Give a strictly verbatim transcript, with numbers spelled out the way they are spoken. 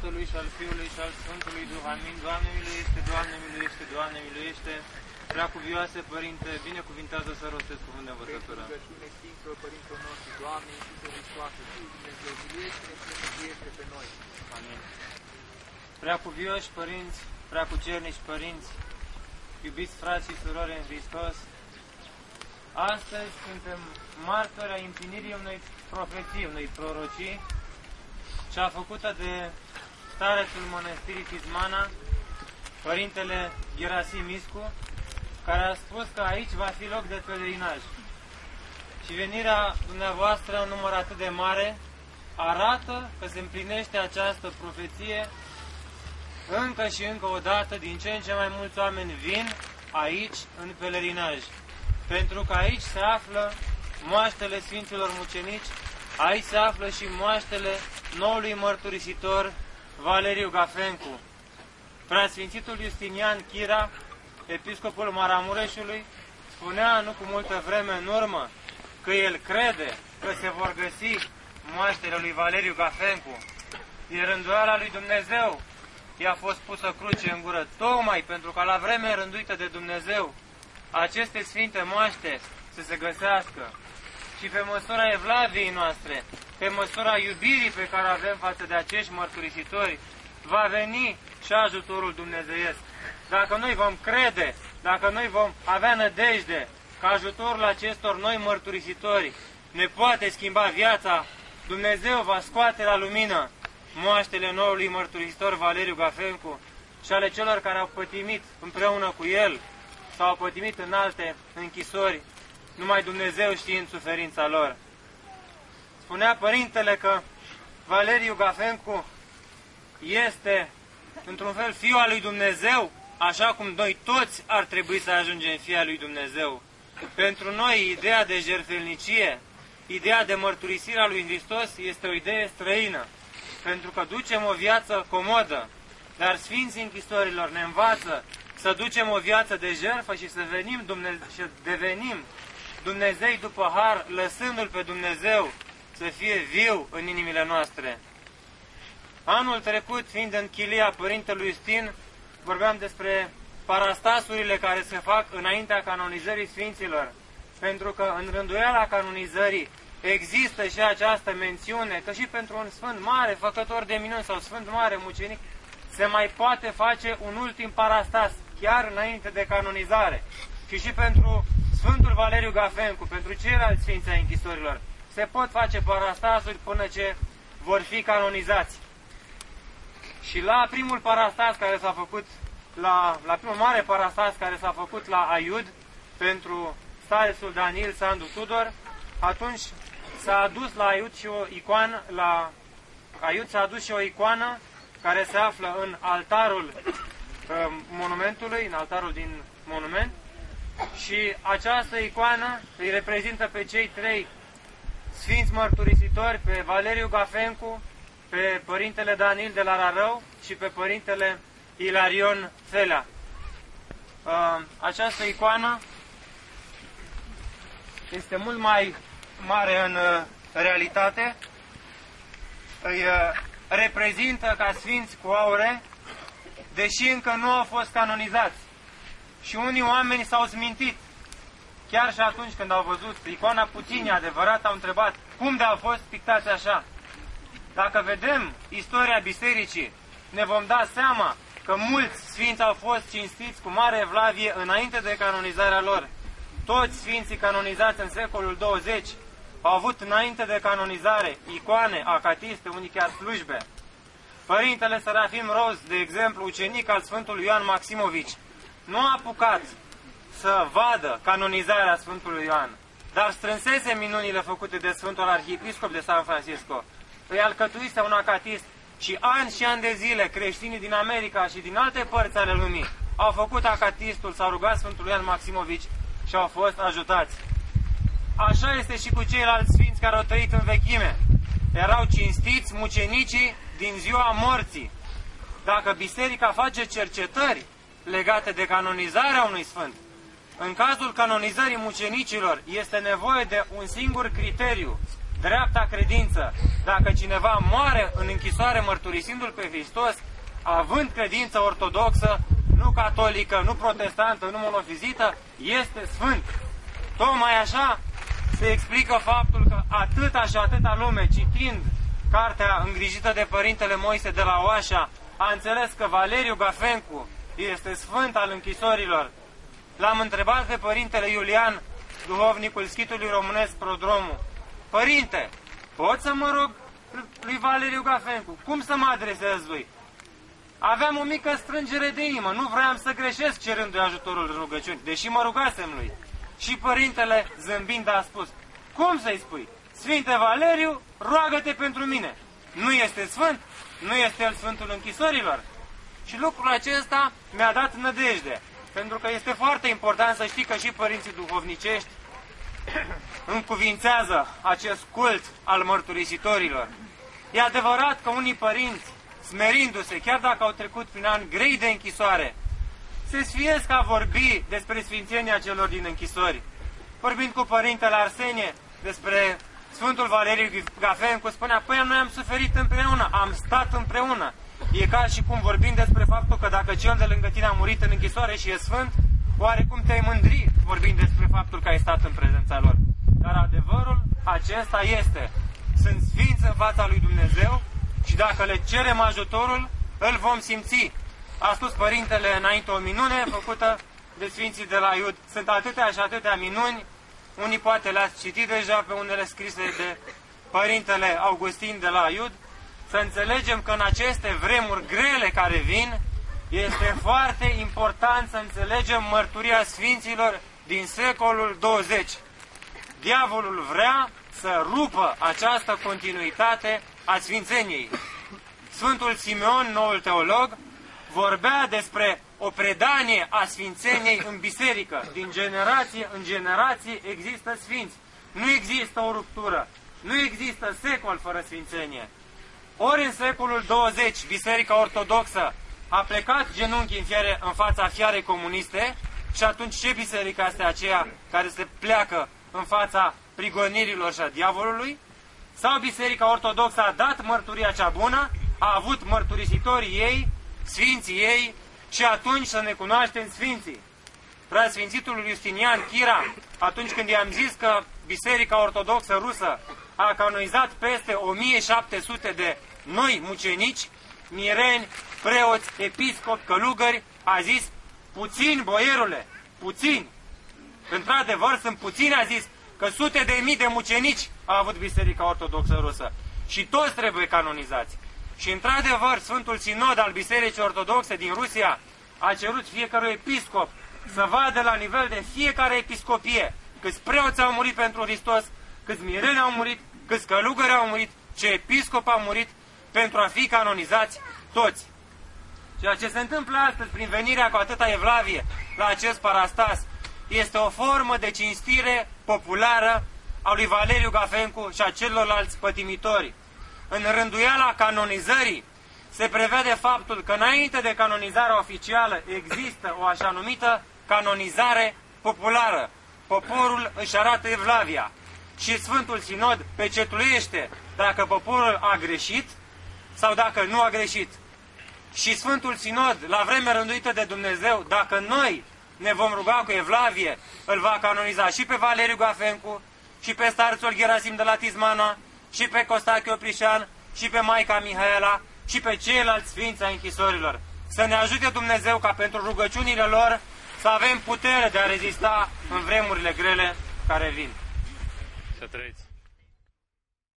Tatălui și al Fiului și al Sfântului Duh. Amin. Doamne miluiește, Doamne miluiește, Doamne miluiește. Preacuvioase Părinte, binecuvintează să rostesc cuvânt de învățătură. Rugăciune Sfinților Părinților noștri, Doamne Iisuse Hristoase, Tu, Dumnezeu, miluiește-ne și ne mântuiește pe noi. Amin. Preacuvioși părinți, preacucernici părinți, iubiți frați și surori în Hristos, astăzi suntem martori ai împlinirii unei profeții, unei prorocii, cea făcută de starețul mănăstirii Tismana, Părintele Gerasim Iscu, care a spus că aici va fi loc de pelerinaj. Și venirea dumneavoastră în număr atât de mare arată că se împlinește această profeție încă și încă o dată. Din ce în ce mai mulți oameni vin aici în pelerinaj, pentru că aici se află moaștele Sfinților Mucenici, aici se află și moaștele noului mărturisitor Valeriu Gafencu. Preasfințitul Justinian Chira, episcopul Maramureșului, spunea nu cu multă vreme în urmă că el crede că se vor găsi moaștele lui Valeriu Gafencu. Din rânduiala lui Dumnezeu i-a fost pusă cruce în gură, tocmai pentru că la vreme rânduită de Dumnezeu aceste sfinte moaște să se găsească. Și pe măsura evlaviei noastre, pe măsura iubirii pe care o avem față de acești mărturisitori, va veni și ajutorul dumnezeiesc. Dacă noi vom crede, dacă noi vom avea nădejde că ajutorul acestor noi mărturisitori ne poate schimba viața, Dumnezeu va scoate la lumină moaștele noului mărturisitor Valeriu Gafencu și ale celor care au pătimit împreună cu el sau au pătimit în alte închisori, numai Dumnezeu știind suferința lor. Spunea Părintele că Valeriu Gafencu este, într-un fel, Fiul al lui Dumnezeu, așa cum noi toți ar trebui să ajungem Fii al lui Dumnezeu. Pentru noi, ideea de jertfelnicie, ideea de mărturisire a lui Hristos este o idee străină, pentru că ducem o viață comodă, dar Sfinții Închisorilor ne învață să ducem o viață de jertfă și să venim Dumneze și devenim Dumnezei după har, lăsându-L pe Dumnezeu să fie viu în inimile noastre. Anul trecut, fiind în chilia Părintelui Justin, vorbeam despre parastasurile care se fac înaintea canonizării Sfinților, pentru că în rânduiala canonizării există și această mențiune că și pentru un Sfânt Mare, făcător de minuni sau Sfânt Mare, mucenic, se mai poate face un ultim parastas, chiar înainte de canonizare. Și și pentru Sfântul Valeriu Gafencu, pentru ceilalți Sfinți ai închisorilor, se pot face parastasuri până ce vor fi canonizați. Și la primul parastas care s-a făcut, la, la primul mare parastas care s-a făcut la Aiud, pentru starețul Daniel Sandu Tudor, atunci s-a adus la Aiud și o icoană, la Aiud s-a adus și o icoană care se află în altarul uh, monumentului, în altarul din monument, și această icoană îi reprezintă pe cei trei sfinți mărturisitori, pe Valeriu Gafencu, pe Părintele Daniel de la Rarău și pe Părintele Ilarion Felea. Această icoană este mult mai mare în realitate, îi reprezintă ca sfinți cu aure, deși încă nu au fost canonizați. Și unii oameni s-au smintit. Chiar și atunci când au văzut icoana puțin adevărat, au întrebat cum de au fost pictați așa. Dacă vedem istoria bisericii, ne vom da seama că mulți sfinți au fost cinstiți cu mare evlavie înainte de canonizarea lor. Toți sfinții canonizați în secolul douăzeci au avut înainte de canonizare icoane, acatiste, unii chiar slujbe. Părintele Serafim Roz, de exemplu, ucenic al Sfântului Ioan Maximovici, nu a apucat să vadă canonizarea Sfântului Ioan, dar strânsese minunile făcute de Sfântul Arhiepiscop de San Francisco. Îi alcătuise un acatist și ani și ani de zile creștinii din America și din alte părți ale lumii au făcut acatistul, s-au rugat Sfântul Ioan Maximovici și au fost ajutați. Așa este și cu ceilalți sfinți care au trăit în vechime. Erau cinstiți mucenicii din ziua morții. Dacă biserica face cercetări legate de canonizarea unui sfânt, în cazul canonizării mucenicilor este nevoie de un singur criteriu, dreapta credință. Dacă cineva moare în închisoare mărturisindu-L pe Hristos, având credință ortodoxă, nu catolică, nu protestantă, nu monofizită, este sfânt. Tocmai așa se explică faptul că atâta și atâta lume, citind cartea îngrijită de Părintele Moise de la Oașa, a înțeles că Valeriu Gafencu este sfânt al închisorilor. L-am întrebat pe Părintele Iulian, duhovnicul Schitului Românesc Prodromul: Părinte, pot să mă rog lui Valeriu Gafencu? Cum să mă adresez lui? Aveam o mică strângere de inimă, nu vroiam să greșesc cerându-i ajutorul în rugăciuni, deși mă rugasem lui. Și Părintele, zâmbind, a spus: cum să-i spui? Sfinte Valeriu, roagă-te pentru mine. Nu este sfânt? Nu este el sfântul închisorilor? Și lucrul acesta mi-a dat nădejde, pentru că este foarte important să știi că și părinții duhovnicești încuvințează acest cult al mărturisitorilor. E adevărat că unii părinți, smerindu-se, chiar dacă au trecut prin ani grei de închisoare, se sfiesc a vorbi despre sfințenia celor din închisori. Vorbind cu Părintele Arsenie despre Sfântul Valeriu Gafencu, spunea: păi noi am suferit împreună, am stat împreună. E ca și cum vorbim despre faptul că dacă cel de lângă tine a murit în închisoare și e sfânt, oarecum te-ai mândri vorbind despre faptul că ai stat în prezența lor. Dar adevărul acesta este: sunt sfinți în fața lui Dumnezeu și dacă le cerem ajutorul, îl vom simți. A spus Părintele înainte o minune făcută de Sfinții de la Iud. Sunt atâtea și atâtea minuni, unii poate le-ați citit deja pe unele scrise de Părintele Augustin de la Iud. Să înțelegem că în aceste vremuri grele care vin, este foarte important să înțelegem mărturia Sfinților din secolul douăzeci. Diavolul vrea să rupă această continuitate a sfințeniei. Sfântul Simeon, noul teolog, vorbea despre o predanie a sfințeniei în biserică. Din generație în generație există sfinți. Nu există o ruptură. Nu există secol fără sfințenie. Ori în secolul douăzeci, Biserica Ortodoxă a plecat genunchi în, fiare, în fața fiarei comuniste, și atunci ce biserică este aceea care se pleacă în fața prigonirilor și a diavolului? Sau Biserica Ortodoxă a dat mărturia cea bună, a avut mărturisitorii ei, sfinții ei, și atunci să ne cunoaștem sfinții. Preasfințitul Justinian Chira, atunci când i-am zis că Biserica Ortodoxă Rusă a canonizat peste o mie șapte sute de noi mucenici, mireni, preoți, episcopi, călugări, a zis: puțin, boierule, puțin. Într-adevăr, sunt puțini, a zis, că sute de mii de mucenici a avut Biserica Ortodoxă Rusă și toți trebuie canonizați. Și într-adevăr, Sfântul Sinod al Bisericii Ortodoxe din Rusia a cerut fiecărui episcop să vadă la nivel de fiecare episcopie câți preoți au murit pentru Hristos, câți mireni au murit, câți călugări au murit, ce episcop au murit, pentru a fi canonizați toți. Ceea ce se întâmplă astăzi prin venirea cu atâta evlavie la acest parastas este o formă de cinstire populară a lui Valeriu Gafencu și a celorlalți pătimitori. În rânduiala canonizării se prevede faptul că înainte de canonizarea oficială există o așa numită canonizare populară. Poporul își arată evlavia și Sfântul Sinod pecetuiește dacă poporul a greșit sau dacă nu a greșit. Și Sfântul Sinod, la vremea rânduită de Dumnezeu, dacă noi ne vom ruga cu evlavie, îl va canoniza și pe Valeriu Gafencu, și pe starțul Gerasim de la Tismana, și pe Costache Oprișan, și pe Maica Mihaela, și pe ceilalți sfinți ai închisorilor. Să ne ajute Dumnezeu ca pentru rugăciunile lor să avem putere de a rezista în vremurile grele care vin. Să trăiți!